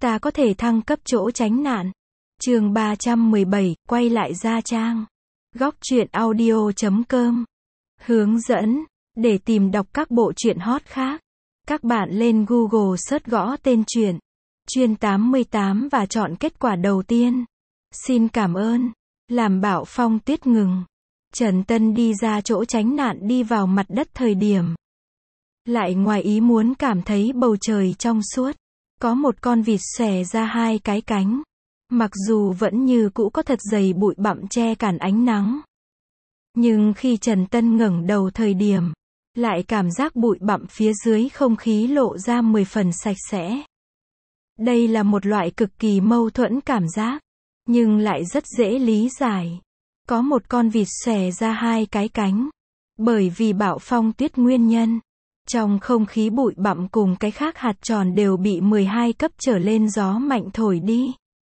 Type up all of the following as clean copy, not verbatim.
ta có thể thăng cấp chỗ tránh nạn. Chương 317, quay lại Gia Trang. Góc truyện audio.com. Hướng dẫn. Để tìm đọc các bộ truyện hot khác, các bạn lên Google search gõ tên truyện Chuyên 88 và chọn kết quả đầu tiên. Xin cảm ơn. Làm bão phong tuyết ngừng, Trần Tân đi ra chỗ tránh nạn đi vào mặt đất thời điểm lại ngoài ý muốn cảm thấy bầu trời trong suốt. Có một con vịt xòe ra hai cái cánh. Mặc dù vẫn như cũ có thật dày bụi bặm che cản ánh nắng, nhưng khi Trần Tân ngẩng đầu thời điểm, lại cảm giác bụi bặm phía dưới không khí lộ ra 10 phần sạch sẽ. Đây là một loại cực kỳ mâu thuẫn cảm giác, nhưng lại rất dễ lý giải. Có một con vịt xòe ra hai cái cánh. Bởi vì bão phong tuyết nguyên nhân, trong không khí bụi bặm cùng cái khác hạt tròn đều bị 12 cấp trở lên gió mạnh thổi đi.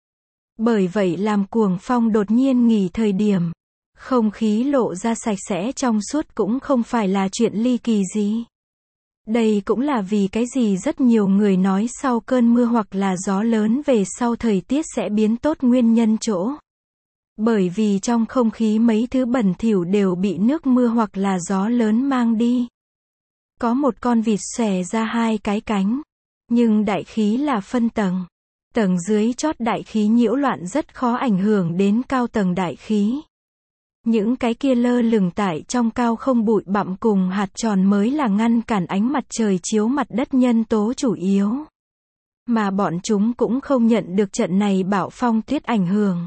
Bởi vậy làm cuồng phong đột nhiên nghỉ thời điểm, không khí lộ ra sạch sẽ trong suốt cũng không phải là chuyện ly kỳ gì. Đây cũng là vì cái gì rất nhiều người nói sau cơn mưa hoặc là gió lớn về sau thời tiết sẽ biến tốt nguyên nhân chỗ. Bởi vì trong không khí mấy thứ bẩn thỉu đều bị nước mưa hoặc là gió lớn mang đi. Có một con vịt xòe ra hai cái cánh, nhưng đại khí là phân tầng. Tầng dưới chót đại khí nhiễu loạn rất khó ảnh hưởng đến cao tầng đại khí. Những cái kia lơ lửng tại trong cao không bụi bặm cùng hạt tròn mới là ngăn cản ánh mặt trời chiếu mặt đất nhân tố chủ yếu. Mà bọn chúng cũng không nhận được trận này bão phong tuyết ảnh hưởng.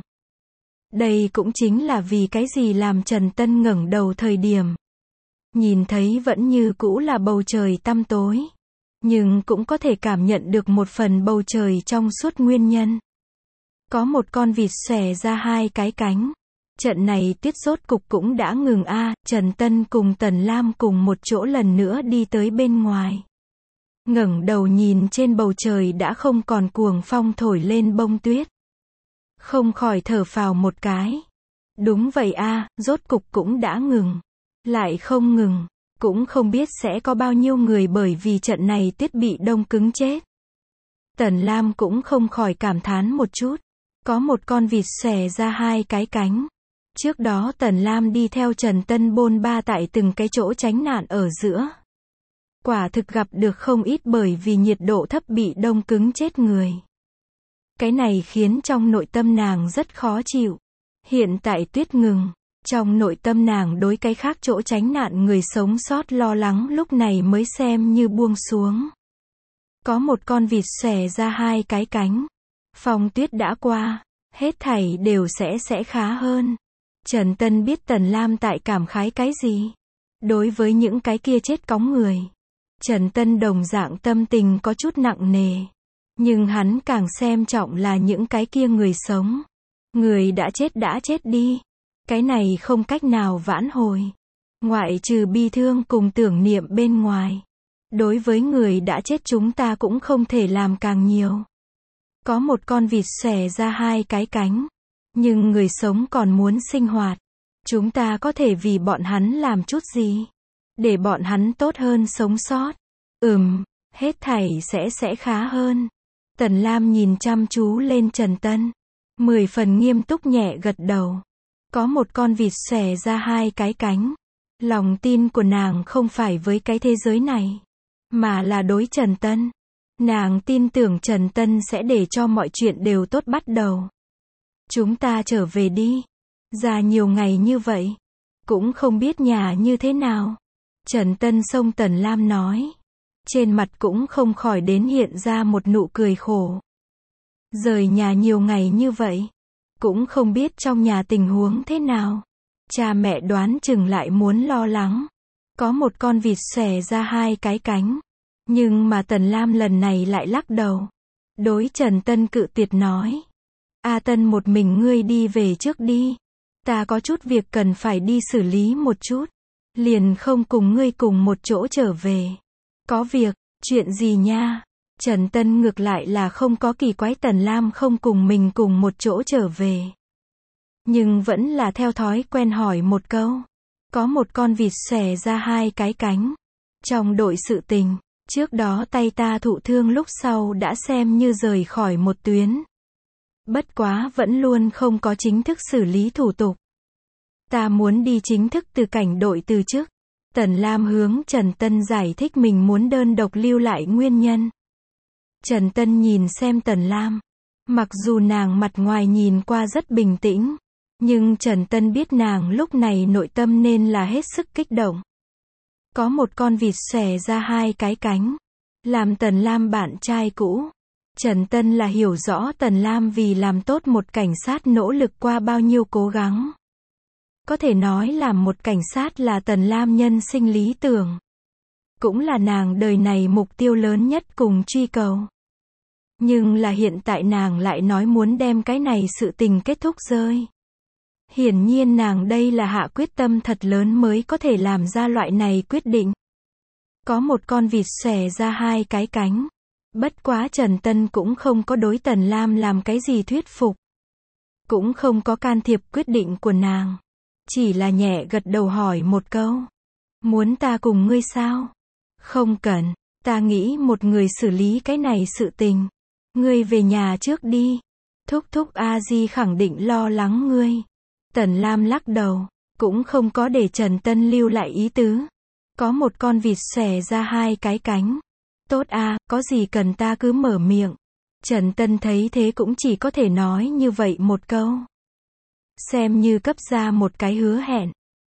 Đây cũng chính là vì cái gì làm Trần Tân ngẩng đầu thời điểm nhìn thấy vẫn như cũ là bầu trời tăm tối, nhưng cũng có thể cảm nhận được một phần bầu trời trong suốt nguyên nhân. Có một con vịt xòe ra hai cái cánh. Trận này tuyết rốt cục cũng đã ngừng Trần Tân cùng Tần Lam cùng một chỗ lần nữa đi tới bên ngoài. Ngẩng đầu nhìn trên bầu trời đã không còn cuồng phong thổi lên bông tuyết. Không khỏi thở phào một cái. Đúng vậy rốt cục cũng đã ngừng. Lại không ngừng, cũng không biết sẽ có bao nhiêu người bởi vì trận này tuyết bị đông cứng chết. Tần Lam cũng không khỏi cảm thán một chút. Có một con vịt xòe ra hai cái cánh. Trước đó Tần Lam đi theo Trần Tân bôn ba tại từng cái chỗ tránh nạn ở giữa. Quả thực gặp được không ít bởi vì nhiệt độ thấp bị đông cứng chết người. Cái này khiến trong nội tâm nàng rất khó chịu. Hiện tại tuyết ngừng, trong nội tâm nàng đối cái khác chỗ tránh nạn người sống sót lo lắng lúc này mới xem như buông xuống. Có một con vịt xòe ra hai cái cánh. Phong tuyết đã qua, hết thảy đều sẽ khá hơn. Trần Tân biết Tần Lam tại cảm khái cái gì. Đối với những cái kia chết cóng người, Trần Tân đồng dạng tâm tình có chút nặng nề. Nhưng hắn càng xem trọng là những cái kia người sống. Người đã chết đi. Cái này không cách nào vãn hồi. Ngoại trừ bi thương cùng tưởng niệm bên ngoài. Đối với người đã chết chúng ta cũng không thể làm càng nhiều. Có một con vịt xòe ra hai cái cánh. Nhưng người sống còn muốn sinh hoạt. Chúng ta có thể vì bọn hắn làm chút gì? Để bọn hắn tốt hơn sống sót. Hết thảy sẽ khá hơn. Tần Lam nhìn chăm chú lên Trần Tân. 10 phần nghiêm túc nhẹ gật đầu. Có một con vịt xòe ra hai cái cánh. Lòng tin của nàng không phải với cái thế giới này, mà là đối Trần Tân. Nàng tin tưởng Trần Tân sẽ để cho mọi chuyện đều tốt bắt đầu. Chúng ta trở về đi. Ra nhiều ngày như vậy, cũng không biết nhà như thế nào. Trần Tân xông Tần Lam nói. Trên mặt cũng không khỏi đến hiện ra một nụ cười khổ. Rời nhà nhiều ngày như vậy, cũng không biết trong nhà tình huống thế nào. Cha mẹ đoán chừng lại muốn lo lắng. Có một con vịt xòe ra hai cái cánh. Nhưng mà Tần Lam lần này lại lắc đầu. Đối Trần Tân cự tuyệt nói. Tân, một mình ngươi đi về trước đi. Ta có chút việc cần phải đi xử lý một chút. Liền không cùng ngươi cùng một chỗ trở về. Có việc, chuyện gì nha? Trần Tân ngược lại là không có kỳ quái Tần Lam không cùng mình cùng một chỗ trở về. Nhưng vẫn là theo thói quen hỏi một câu. Có một con vịt xòe ra hai cái cánh. Trong đội sự tình, Trước đó tay ta thụ thương lúc sau đã xem như rời khỏi một tuyến. Bất quá vẫn luôn không có chính thức xử lý thủ tục. Ta muốn đi chính thức từ cảnh đội từ chức. Tần Lam hướng Trần Tân giải thích mình muốn đơn độc lưu lại nguyên nhân. Trần Tân nhìn xem Tần Lam. Mặc dù nàng mặt ngoài nhìn qua rất bình tĩnh, nhưng Trần Tân biết nàng lúc này nội tâm nên là hết sức kích động. Có một con vịt xòe ra hai cái cánh, làm Tần Lam bạn trai cũ. Trần Tân là hiểu rõ Tần Lam vì làm tốt một cảnh sát nỗ lực qua bao nhiêu cố gắng. Có thể nói làm một cảnh sát là Tần Lam nhân sinh lý tưởng. Cũng là nàng đời này mục tiêu lớn nhất cùng truy cầu. Nhưng là hiện tại nàng lại nói muốn đem cái này sự tình kết thúc rơi. Hiển nhiên nàng đây là hạ quyết tâm thật lớn mới có thể làm ra loại này quyết định. Có một con vịt xòe ra hai cái cánh. Bất quá Trần Tân cũng không có đối Tần Lam làm cái gì thuyết phục. Cũng không có can thiệp quyết định của nàng. Chỉ là nhẹ gật đầu hỏi một câu. Muốn ta cùng ngươi sao? Không cần, ta nghĩ một người xử lý cái này sự tình. Ngươi về nhà trước đi. Thúc thúc A Di khẳng định lo lắng ngươi. Tần Lam lắc đầu, cũng không có để Trần Tân lưu lại ý tứ. Có một con vịt xòe ra hai cái cánh. Tốt a, có gì cần ta cứ mở miệng. Trần Tân thấy thế cũng chỉ có thể nói như vậy một câu. Xem như cấp ra một cái hứa hẹn.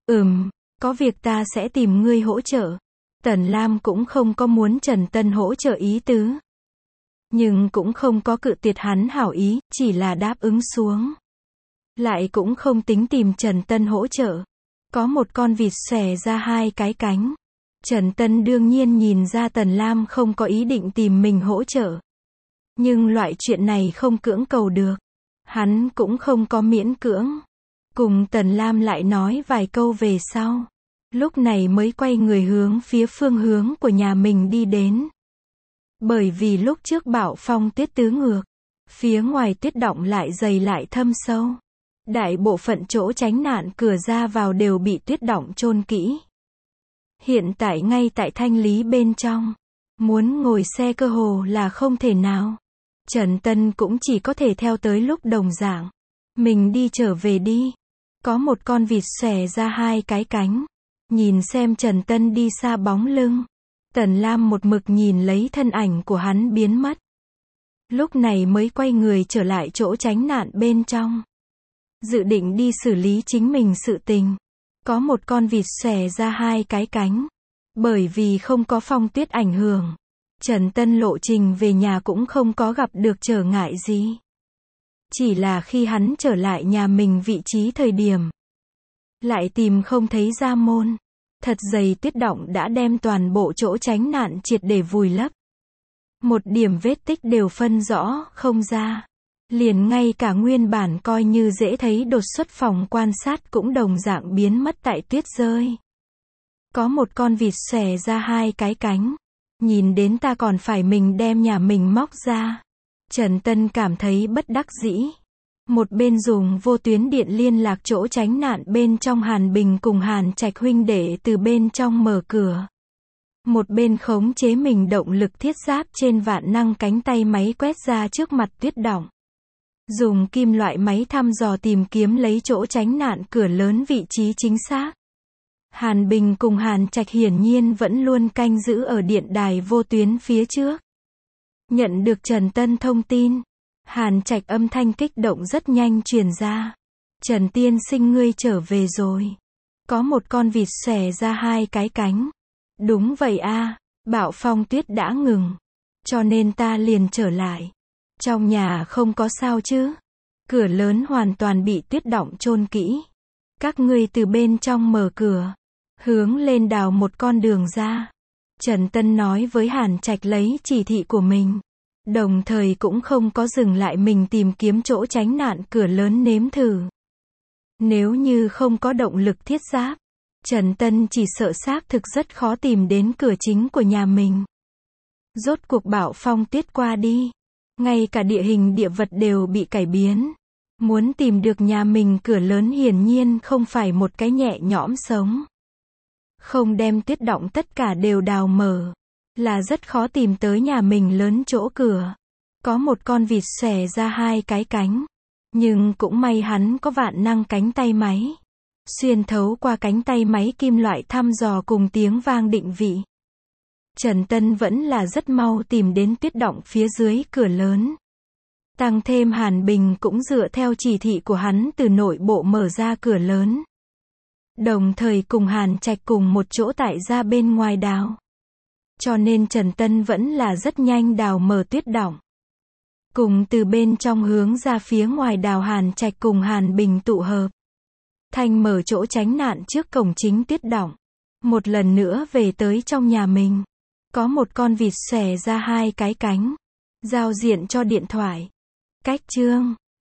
Có việc ta sẽ tìm ngươi hỗ trợ. Tần Lam cũng không có muốn Trần Tân hỗ trợ ý tứ. Nhưng cũng không có cự tuyệt hắn hảo ý, chỉ là đáp ứng xuống. Lại cũng không tính tìm Trần Tân hỗ trợ. Có một con vịt xòe ra hai cái cánh. Trần Tân đương nhiên nhìn ra Tần Lam không có ý định tìm mình hỗ trợ. Nhưng loại chuyện này không cưỡng cầu được. Hắn cũng không có miễn cưỡng. Cùng Tần Lam lại nói vài câu về sau. Lúc này mới quay người hướng phía phương hướng của nhà mình đi đến. Bởi vì lúc trước bão phong tuyết tứ ngược. Phía ngoài tuyết đọng lại dày lại thâm sâu. Đại bộ phận chỗ tránh nạn cửa ra vào đều bị tuyết đọng chôn kỹ. Hiện tại ngay tại thanh lý bên trong. Muốn ngồi xe cơ hồ là không thể nào. Trần Tân cũng chỉ có thể theo tới lúc đồng dạng. Mình đi trở về đi. Có một con vịt xòe ra hai cái cánh. Nhìn xem Trần Tân đi xa bóng lưng. Tần Lam một mực nhìn lấy thân ảnh của hắn biến mất. Lúc này mới quay người trở lại chỗ tránh nạn bên trong. Dự định đi xử lý chính mình sự tình. Có một con vịt xòe ra hai cái cánh. Bởi vì không có phong tuyết ảnh hưởng. Trần Tân lộ trình về nhà cũng không có gặp được trở ngại gì. Chỉ là khi hắn trở lại nhà mình vị trí thời điểm. Lại tìm không thấy ra môn. Thật dày tuyết đọng đã đem toàn bộ chỗ tránh nạn triệt để vùi lấp. Một điểm vết tích đều phân rõ không ra. Liền ngay cả nguyên bản coi như dễ thấy đột xuất phòng quan sát cũng đồng dạng biến mất tại tuyết rơi. Có một con vịt xòe ra hai cái cánh. Nhìn đến ta còn phải mình đem nhà mình móc ra. Trần Tân cảm thấy bất đắc dĩ. Một bên dùng vô tuyến điện liên lạc chỗ tránh nạn bên trong Hàn Bình cùng Hàn Trạch huynh đệ từ bên trong mở cửa. Một bên khống chế mình động lực thiết giáp trên vạn năng cánh tay máy quét ra trước mặt tuyết đọng. Dùng kim loại máy thăm dò tìm kiếm lấy chỗ tránh nạn cửa lớn vị trí chính xác. Hàn Bình cùng Hàn Trạch hiển nhiên vẫn luôn canh giữ ở điện đài vô tuyến phía trước. Nhận được Trần Tân thông tin. Hàn Trạch âm thanh kích động rất nhanh truyền ra. Trần tiên sinh ngươi trở về rồi. Có một con vịt xòe ra hai cái cánh. Đúng vậy a, bão phong tuyết đã ngừng. Cho nên ta liền trở lại. Trong nhà không có sao chứ? Cửa lớn hoàn toàn bị tuyết đọng chôn kỹ. Các ngươi từ bên trong mở cửa. Hướng lên đào một con đường ra. Trần Tân nói với Hàn Trạch lấy chỉ thị của mình. Đồng thời cũng không có dừng lại mình tìm kiếm chỗ tránh nạn cửa lớn nếm thử. Nếu như không có động lực thiết giáp, Trần Tân chỉ sợ xác thực rất khó tìm đến cửa chính của nhà mình. Rốt cuộc bão phong tuyết qua đi. Ngay cả địa hình địa vật đều bị cải biến. Muốn tìm được nhà mình cửa lớn hiển nhiên không phải một cái nhẹ nhõm sống. Không đem tuyết đọng tất cả đều đào mở. là rất khó tìm tới nhà mình lớn chỗ cửa. Có một con vịt xòe ra hai cái cánh. Nhưng cũng may hắn có vạn năng cánh tay máy. Xuyên thấu qua cánh tay máy kim loại thăm dò cùng tiếng vang định vị. Trần Tân vẫn là rất mau tìm đến tuyết đọng phía dưới cửa lớn. Tăng thêm Hàn Bình cũng dựa theo chỉ thị của hắn từ nội bộ mở ra cửa lớn. Đồng thời cùng Hàn Trạch cùng một chỗ tại ra bên ngoài đào. Cho nên Trần Tân vẫn là rất nhanh đào mở tuyết đọng. Cùng từ bên trong hướng ra phía ngoài đào Hàn Trạch cùng Hàn Bình tụ hợp. Thành mở chỗ tránh nạn trước cổng chính tuyết đọng. Một lần nữa về tới trong nhà mình. Có một con vịt xòe ra hai cái cánh. Giao diện cho điện thoại. Cách chương